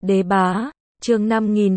Đế bá, chương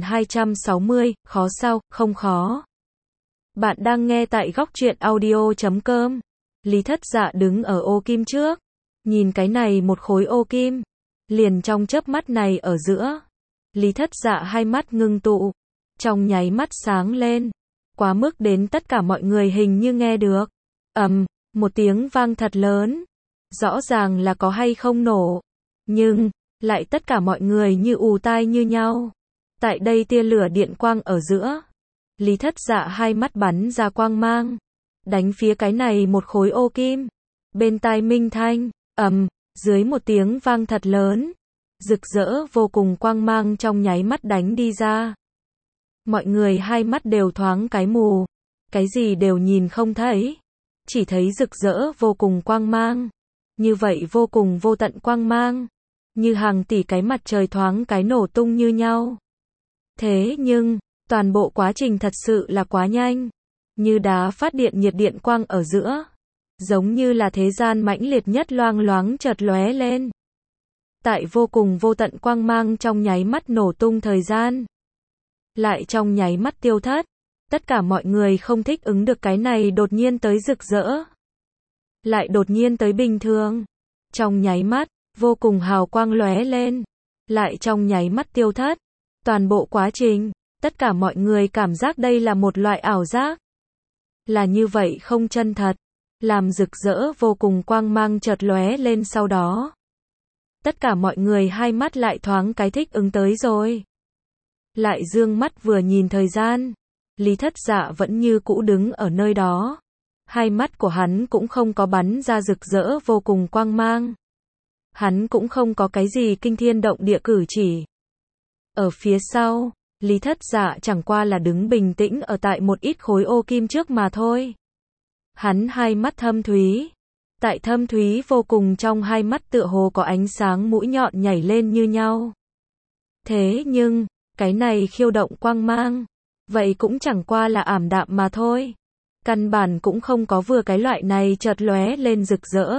5260, khó sao, không khó. Bạn đang nghe tại góc truyện audio.com. Lý Thất Dạ đứng ở ô kim trước, nhìn cái này một khối ô kim, liền trong chớp mắt này ở giữa. Lý Thất Dạ hai mắt ngưng tụ, trong nháy mắt sáng lên, quá mức đến tất cả mọi người hình như nghe được. Một tiếng vang thật lớn, rõ ràng là có hay không nổ, nhưng lại tất cả mọi người như ù tai như nhau. Tại đây tia lửa điện quang ở giữa, Lý Thất Dạ hai mắt bắn ra quang mang, đánh phía cái này một khối ô kim. Bên tai minh thanh, dưới một tiếng vang thật lớn, rực rỡ vô cùng quang mang trong nháy mắt đánh đi ra. Mọi người hai mắt đều thoáng cái mù, cái gì đều nhìn không thấy, chỉ thấy rực rỡ vô cùng quang mang, như vậy vô cùng vô tận quang mang, như hàng tỷ cái mặt trời thoáng cái nổ tung như nhau. Thế nhưng, toàn bộ quá trình thật sự là quá nhanh, như đá phát điện nhiệt điện quang ở giữa, giống như là thế gian mãnh liệt nhất loang loáng chợt lóe lên. Tại vô cùng vô tận quang mang trong nháy mắt nổ tung thời gian, lại trong nháy mắt tiêu thất. Tất cả mọi người không thích ứng được cái này đột nhiên tới rực rỡ, lại đột nhiên tới bình thường. Trong nháy mắt, vô cùng hào quang lóe lên, lại trong nháy mắt tiêu thất. Toàn bộ quá trình, tất cả mọi người cảm giác đây là một loại ảo giác. Là như vậy không chân thật, làm rực rỡ vô cùng quang mang chợt lóe lên sau đó. Tất cả mọi người hai mắt lại thoáng cái thích ứng tới rồi. Lại dương mắt vừa nhìn thời gian, Lý Thất Dạ vẫn như cũ đứng ở nơi đó. Hai mắt của hắn cũng không có bắn ra rực rỡ vô cùng quang mang. Hắn cũng không có cái gì kinh thiên động địa cử chỉ. Ở phía sau, Lý Thất Dạ chẳng qua là đứng bình tĩnh ở tại một ít khối ô kim trước mà thôi. Hắn hai mắt thâm thúy. Tại thâm thúy vô cùng trong hai mắt tựa hồ có ánh sáng mũi nhọn nhảy lên như nhau. Thế nhưng, cái này khiêu động quang mang, vậy cũng chẳng qua là ảm đạm mà thôi. Căn bản cũng không có vừa cái loại này chợt lóe lên rực rỡ.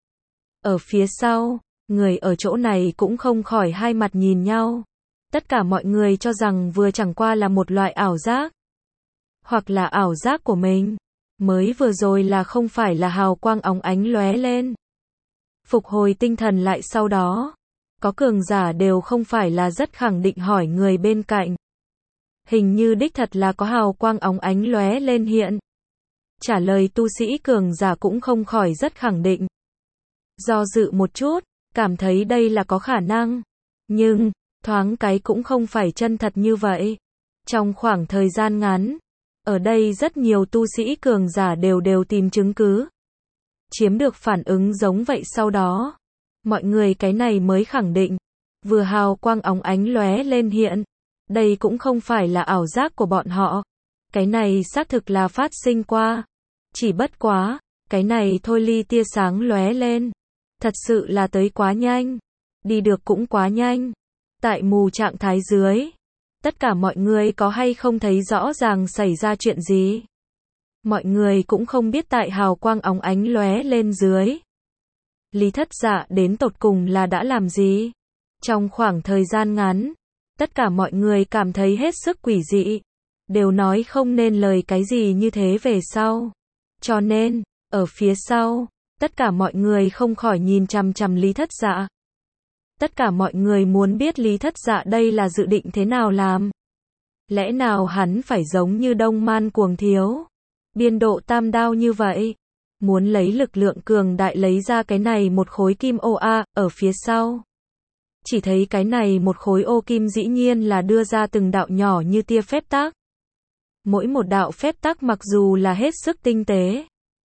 Ở phía sau, người ở chỗ này cũng không khỏi hai mặt nhìn nhau. Tất cả mọi người cho rằng vừa chẳng qua là một loại ảo giác. Hoặc là ảo giác của mình. Mới vừa rồi là không phải là hào quang óng ánh lóe lên. Phục hồi tinh thần lại sau đó. Có cường giả đều không phải là rất khẳng định hỏi người bên cạnh. Hình như đích thật là có hào quang óng ánh lóe lên hiện. Trả lời tu sĩ cường giả cũng không khỏi rất khẳng định. Do dự một chút, cảm thấy đây là có khả năng. Nhưng, thoáng cái cũng không phải chân thật như vậy. Trong khoảng thời gian ngắn, ở đây rất nhiều tu sĩ cường giả đều tìm chứng cứ. Chiếm được phản ứng giống vậy sau đó. Mọi người cái này mới khẳng định. Vừa hào quang óng ánh lóe lên hiện. Đây cũng không phải là ảo giác của bọn họ. Cái này xác thực là phát sinh qua. Chỉ bất quá, cái này thôi ly tia sáng lóe lên. Thật sự là tới quá nhanh. Đi được cũng quá nhanh. Tại mù trạng thái dưới, tất cả mọi người có hay không thấy rõ ràng xảy ra chuyện gì. Mọi người cũng không biết tại hào quang óng ánh lóe lên dưới. Lý Thất Dạ đến tột cùng là đã làm gì? Trong khoảng thời gian ngắn, tất cả mọi người cảm thấy hết sức quỷ dị. Đều nói không nên lời cái gì như thế về sau. Cho nên, ở phía sau, tất cả mọi người không khỏi nhìn chằm chằm Lý Thất Dạ. Tất cả mọi người muốn biết Lý Thất Dạ đây là dự định thế nào làm. Lẽ nào hắn phải giống như Đông Man Cuồng Thiếu, biên độ tam đao như vậy, muốn lấy lực lượng cường đại lấy ra cái này một khối kim ô ở phía sau. Chỉ thấy cái này một khối ô kim dĩ nhiên là đưa ra từng đạo nhỏ như tia phép tắc. Mỗi một đạo phép tắc mặc dù là hết sức tinh tế,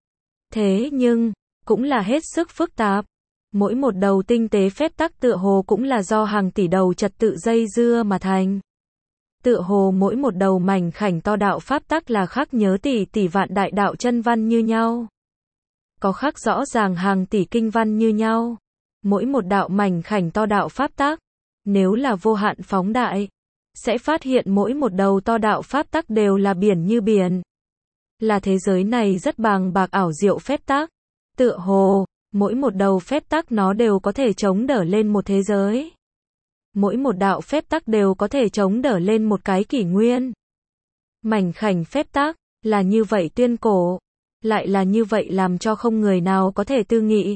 thế nhưng, cũng là hết sức phức tạp. Mỗi một đầu tinh tế phép tắc tựa hồ cũng là do hàng tỷ đầu trật tự dây dưa mà thành. Tựa hồ mỗi một đầu mảnh khảnh to đạo pháp tắc là khắc nhớ tỷ vạn đại đạo chân văn như nhau. Có khắc rõ ràng hàng tỷ kinh văn như nhau. Mỗi một đạo mảnh khảnh to đạo pháp tắc, nếu là vô hạn phóng đại, sẽ phát hiện mỗi một đầu to đạo pháp tắc đều là biển như biển. Là thế giới này rất bàng bạc ảo diệu phép tắc. Tựa hồ, mỗi một đầu phép tắc nó đều có thể chống đỡ lên một thế giới. Mỗi một đạo phép tắc đều có thể chống đỡ lên một cái kỷ nguyên. Mảnh khảnh phép tắc, là như vậy tuyên cổ, lại là như vậy làm cho không người nào có thể tư nghị.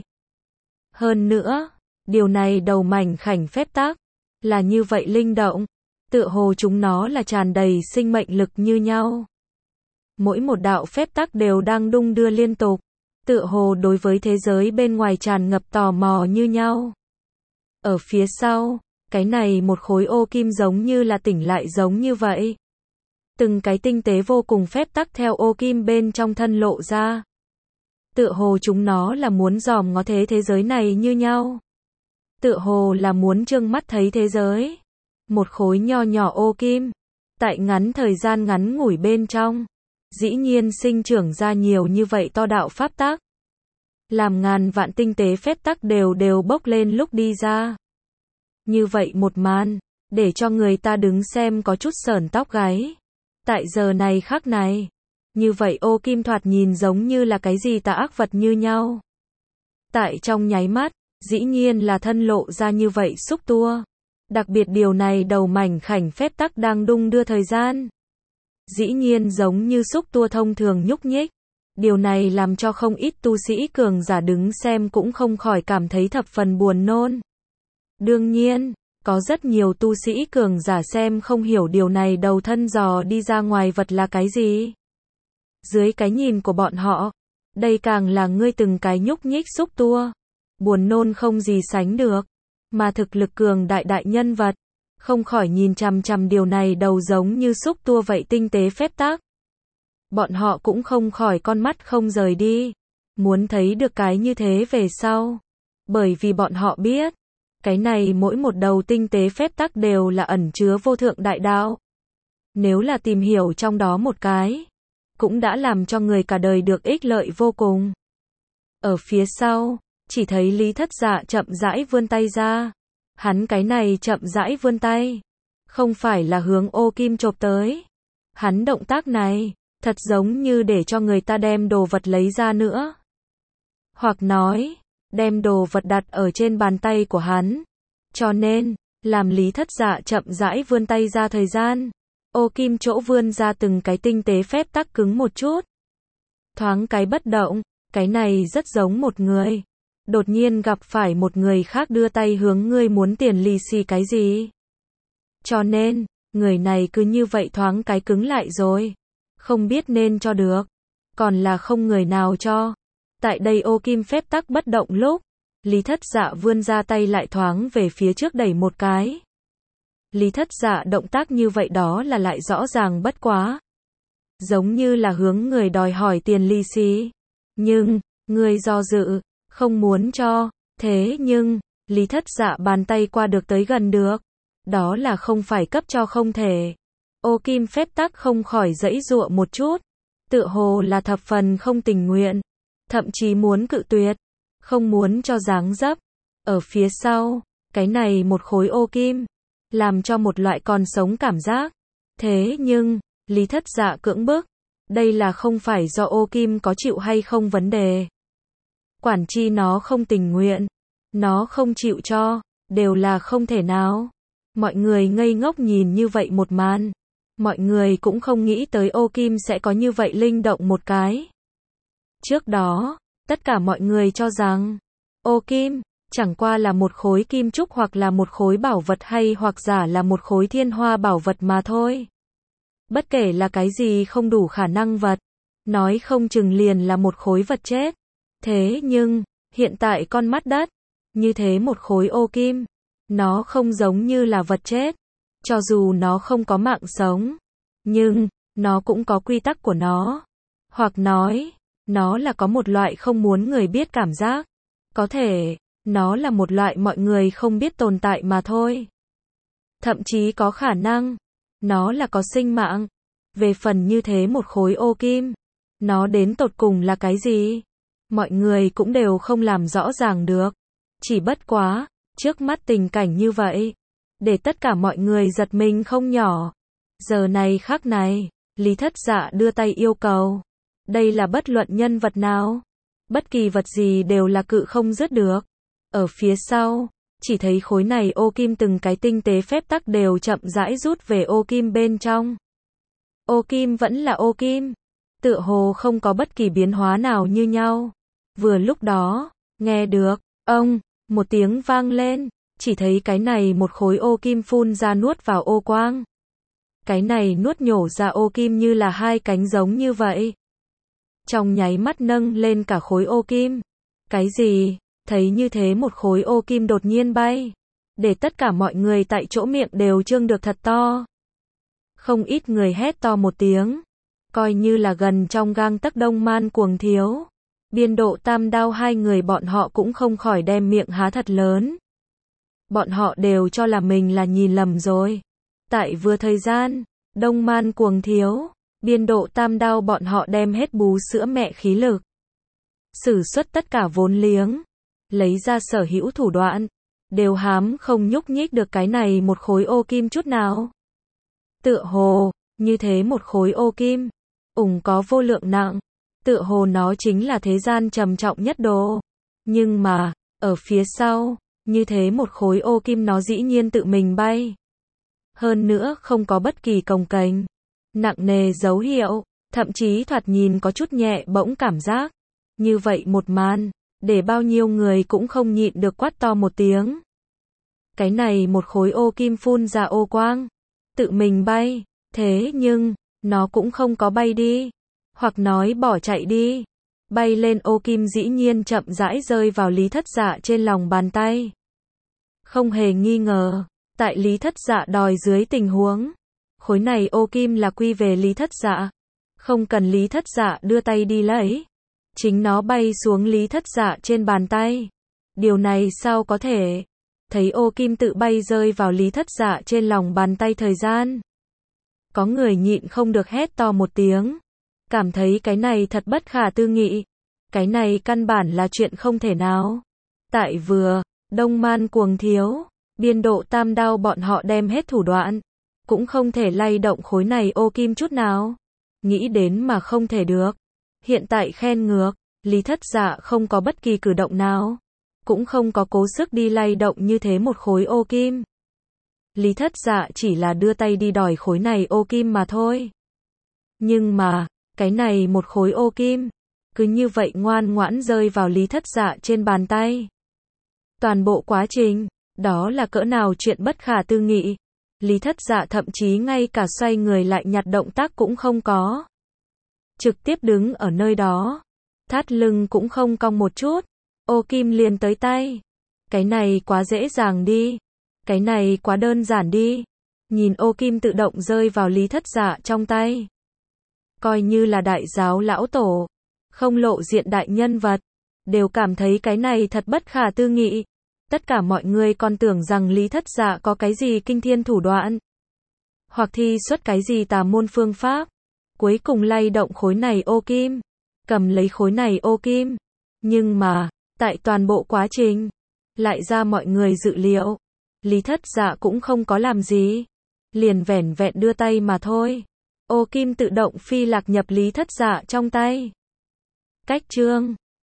Hơn nữa, điều này đầu mảnh khảnh phép tắc, là như vậy linh động, tựa hồ chúng nó là tràn đầy sinh mệnh lực như nhau. Mỗi một đạo phép tắc đều đang đung đưa liên tục, tựa hồ đối với thế giới bên ngoài tràn ngập tò mò như nhau. Ở phía sau, cái này một khối ô kim giống như là tỉnh lại giống như vậy. Từng cái tinh tế vô cùng phép tắc theo ô kim bên trong thân lộ ra. Tựa hồ chúng nó là muốn dòm ngó thế giới này như nhau. Tựa hồ là muốn trương mắt thấy thế giới. Một khối nho nhỏ ô kim, tại ngắn thời gian ngắn ngủi bên trong, dĩ nhiên sinh trưởng ra nhiều như vậy to đạo pháp tắc. Làm ngàn vạn tinh tế phép tắc đều bốc lên lúc đi ra. Như vậy một màn, để cho người ta đứng xem có chút sởn tóc gáy. Tại giờ này khắc này, như vậy ô kim thoạt nhìn giống như là cái gì tà ác vật như nhau. Tại trong nháy mắt, dĩ nhiên là thân lộ ra như vậy xúc tua. Đặc biệt điều này đầu mảnh khảnh phép tắc đang đung đưa thời gian. Dĩ nhiên giống như xúc tua thông thường nhúc nhích. Điều này làm cho không ít tu sĩ cường giả đứng xem cũng không khỏi cảm thấy thập phần buồn nôn. Đương nhiên, có rất nhiều tu sĩ cường giả xem không hiểu điều này đầu thân dò đi ra ngoài vật là cái gì. Dưới cái nhìn của bọn họ, đây càng là ngươi từng cái nhúc nhích xúc tua. Buồn nôn không gì sánh được. Mà thực lực cường đại nhân vật, không khỏi nhìn chằm chằm điều này đầu giống như xúc tua vậy tinh tế phép tắc. Bọn họ cũng không khỏi con mắt không rời đi. Muốn thấy được cái như thế về sau. Bởi vì bọn họ biết, cái này mỗi một đầu tinh tế phép tắc đều là ẩn chứa vô thượng đại đạo. Nếu là tìm hiểu trong đó một cái, cũng đã làm cho người cả đời được ích lợi vô cùng. Ở phía sau, chỉ thấy Lý Thất Dạ chậm rãi vươn tay ra. Hắn cái này chậm rãi vươn tay, không phải là hướng ô kim chộp tới. Hắn động tác này, thật giống như để cho người ta đem đồ vật lấy ra nữa. Hoặc nói, đem đồ vật đặt ở trên bàn tay của hắn. Cho nên, làm Lý Thất Dạ chậm rãi vươn tay ra thời gian, ô kim chỗ vươn ra từng cái tinh tế phép tắc cứng một chút. Thoáng cái bất động, cái này rất giống một người. Đột nhiên gặp phải một người khác đưa tay hướng ngươi muốn tiền lì xì cái gì. Cho nên, người này cứ như vậy thoáng cái cứng lại rồi. Không biết nên cho được. Còn là không người nào cho. Tại đây ô kim phép tắc bất động lúc, Lý Thất Dạ vươn ra tay lại thoáng về phía trước đẩy một cái. Lý Thất Dạ động tác như vậy đó là lại rõ ràng bất quá. Giống như là hướng người đòi hỏi tiền lì xì. Nhưng, người do dự, không muốn cho. Thế nhưng, Lý Thất Dạ bàn tay qua được tới gần được. Đó là không phải cấp cho không thể. Ô kim phép tắc không khỏi giãy giụa một chút. Tựa hồ là thập phần không tình nguyện. Thậm chí muốn cự tuyệt. Không muốn cho dáng dấp. Ở phía sau, cái này một khối ô kim. Làm cho một loại còn sống cảm giác. Thế nhưng, Lý Thất Dạ cưỡng bức. Đây là không phải do ô kim có chịu hay không vấn đề. Quản chi nó không tình nguyện. Nó không chịu cho. Đều là không thể nào. Mọi người ngây ngốc nhìn như vậy một màn. Mọi người cũng không nghĩ tới ô kim sẽ có như vậy linh động một cái. Trước đó, tất cả mọi người cho rằng, ô kim, chẳng qua là một khối kim trúc hoặc là một khối bảo vật hay hoặc giả là một khối thiên hoa bảo vật mà thôi. Bất kể là cái gì không đủ khả năng vật, nói không chừng liền là một khối vật chết. Thế nhưng, hiện tại con mắt đất, như thế một khối ô kim, nó không giống như là vật chết. Cho dù nó không có mạng sống, nhưng, nó cũng có quy tắc của nó. Hoặc nói, nó là có một loại không muốn người biết cảm giác. Có thể, nó là một loại mọi người không biết tồn tại mà thôi. Thậm chí có khả năng, nó là có sinh mạng. Về phần như thế một khối ô kim, nó đến tột cùng là cái gì? Mọi người cũng đều không làm rõ ràng được. Chỉ bất quá, trước mắt tình cảnh như vậy, để tất cả mọi người giật mình không nhỏ. Giờ này khắc này, Lý Thất Dạ đưa tay yêu cầu. Đây là bất luận nhân vật nào. Bất kỳ vật gì đều là cự không dứt được. Ở phía sau, chỉ thấy khối này ô kim từng cái tinh tế phép tắc đều chậm rãi rút về ô kim bên trong. Ô kim vẫn là ô kim, tựa hồ không có bất kỳ biến hóa nào như nhau. Vừa lúc đó, nghe được, ông, một tiếng vang lên, chỉ thấy cái này một khối ô kim phun ra nuốt vào ô quang. Cái này nuốt nhổ ra ô kim như là hai cánh giống như vậy. Trong nháy mắt nâng lên cả khối ô kim. Cái gì? Thấy như thế một khối ô kim đột nhiên bay. Để tất cả mọi người tại chỗ miệng đều trương được thật to. Không ít người hét to một tiếng. Coi như là gần trong gang tấc Đông Man Cuồng Thiếu. Biên Độ Tam Đao hai người bọn họ cũng không khỏi đem miệng há thật lớn. Bọn họ đều cho là mình là nhìn lầm rồi. Tại vừa thời gian, Đông Man Cuồng Thiếu, Biên Độ Tam Đao bọn họ đem hết bú sữa mẹ khí lực. Sử xuất tất cả vốn liếng, lấy ra sở hữu thủ đoạn, đều hám không nhúc nhích được cái này một khối ô kim chút nào. Tựa hồ, như thế một khối ô kim, có vô lượng nặng, tựa hồ nó chính là thế gian trầm trọng nhất đồ. Nhưng mà, ở phía sau, như thế một khối ô kim nó dĩ nhiên tự mình bay. Hơn nữa không có bất kỳ cồng kềnh, nặng nề dấu hiệu, thậm chí thoạt nhìn có chút nhẹ bỗng cảm giác. Như vậy một màn, để bao nhiêu người cũng không nhịn được quát to một tiếng. Cái này một khối ô kim phun ra ô quang, tự mình bay, thế nhưng, nó cũng không có bay đi, hoặc nói bỏ chạy đi. Bay lên ô kim dĩ nhiên chậm rãi rơi vào Lý Thất Dạ trên lòng bàn tay. Không hề nghi ngờ, tại Lý Thất Dạ đòi dưới tình huống, khối này ô kim là quy về Lý Thất Dạ. Không cần Lý Thất Dạ đưa tay đi lấy. Chính nó bay xuống Lý Thất Dạ trên bàn tay. Điều này sao có thể? Thấy ô kim tự bay rơi vào Lý Thất Dạ trên lòng bàn tay thời gian. Có người nhịn không được hét to một tiếng. Cảm thấy cái này thật bất khả tư nghị. Cái này căn bản là chuyện không thể nào. Tại vừa, Đông Man Cuồng Thiếu, Biên Độ Tam Đao bọn họ đem hết thủ đoạn. Cũng không thể lay động khối này ô kim chút nào. Nghĩ đến mà không thể được. Hiện tại khen ngược, Lý Thất Dạ không có bất kỳ cử động nào. Cũng không có cố sức đi lay động như thế một khối ô kim. Lý Thất Dạ chỉ là đưa tay đi đòi khối này ô kim mà thôi. Nhưng mà, cái này một khối ô kim, cứ như vậy ngoan ngoãn rơi vào Lý Thất Dạ trên bàn tay. Toàn bộ quá trình, đó là cỡ nào chuyện bất khả tư nghị. Lý Thất Dạ thậm chí ngay cả xoay người lại nhặt động tác cũng không có. Trực tiếp đứng ở nơi đó. Thắt lưng cũng không cong một chút. Ô kim liền tới tay. Cái này quá dễ dàng đi. Cái này quá đơn giản đi. Nhìn ô kim tự động rơi vào Lý Thất Dạ trong tay. Coi như là đại giáo lão tổ, không lộ diện đại nhân vật, đều cảm thấy cái này thật bất khả tư nghị. Tất cả mọi người còn tưởng rằng Lý Thất Dạ có cái gì kinh thiên thủ đoạn, hoặc thi xuất cái gì tà môn phương pháp. Cuối cùng lay động khối này ô kim, cầm lấy khối này ô kim. Nhưng mà, tại toàn bộ quá trình, lại ra mọi người dự liệu, Lý Thất Dạ cũng không có làm gì, liền vẻn vẹn đưa tay mà thôi. Ô kim tự động phi lạc nhập Lý Thất Dạ trong tay. Cách chương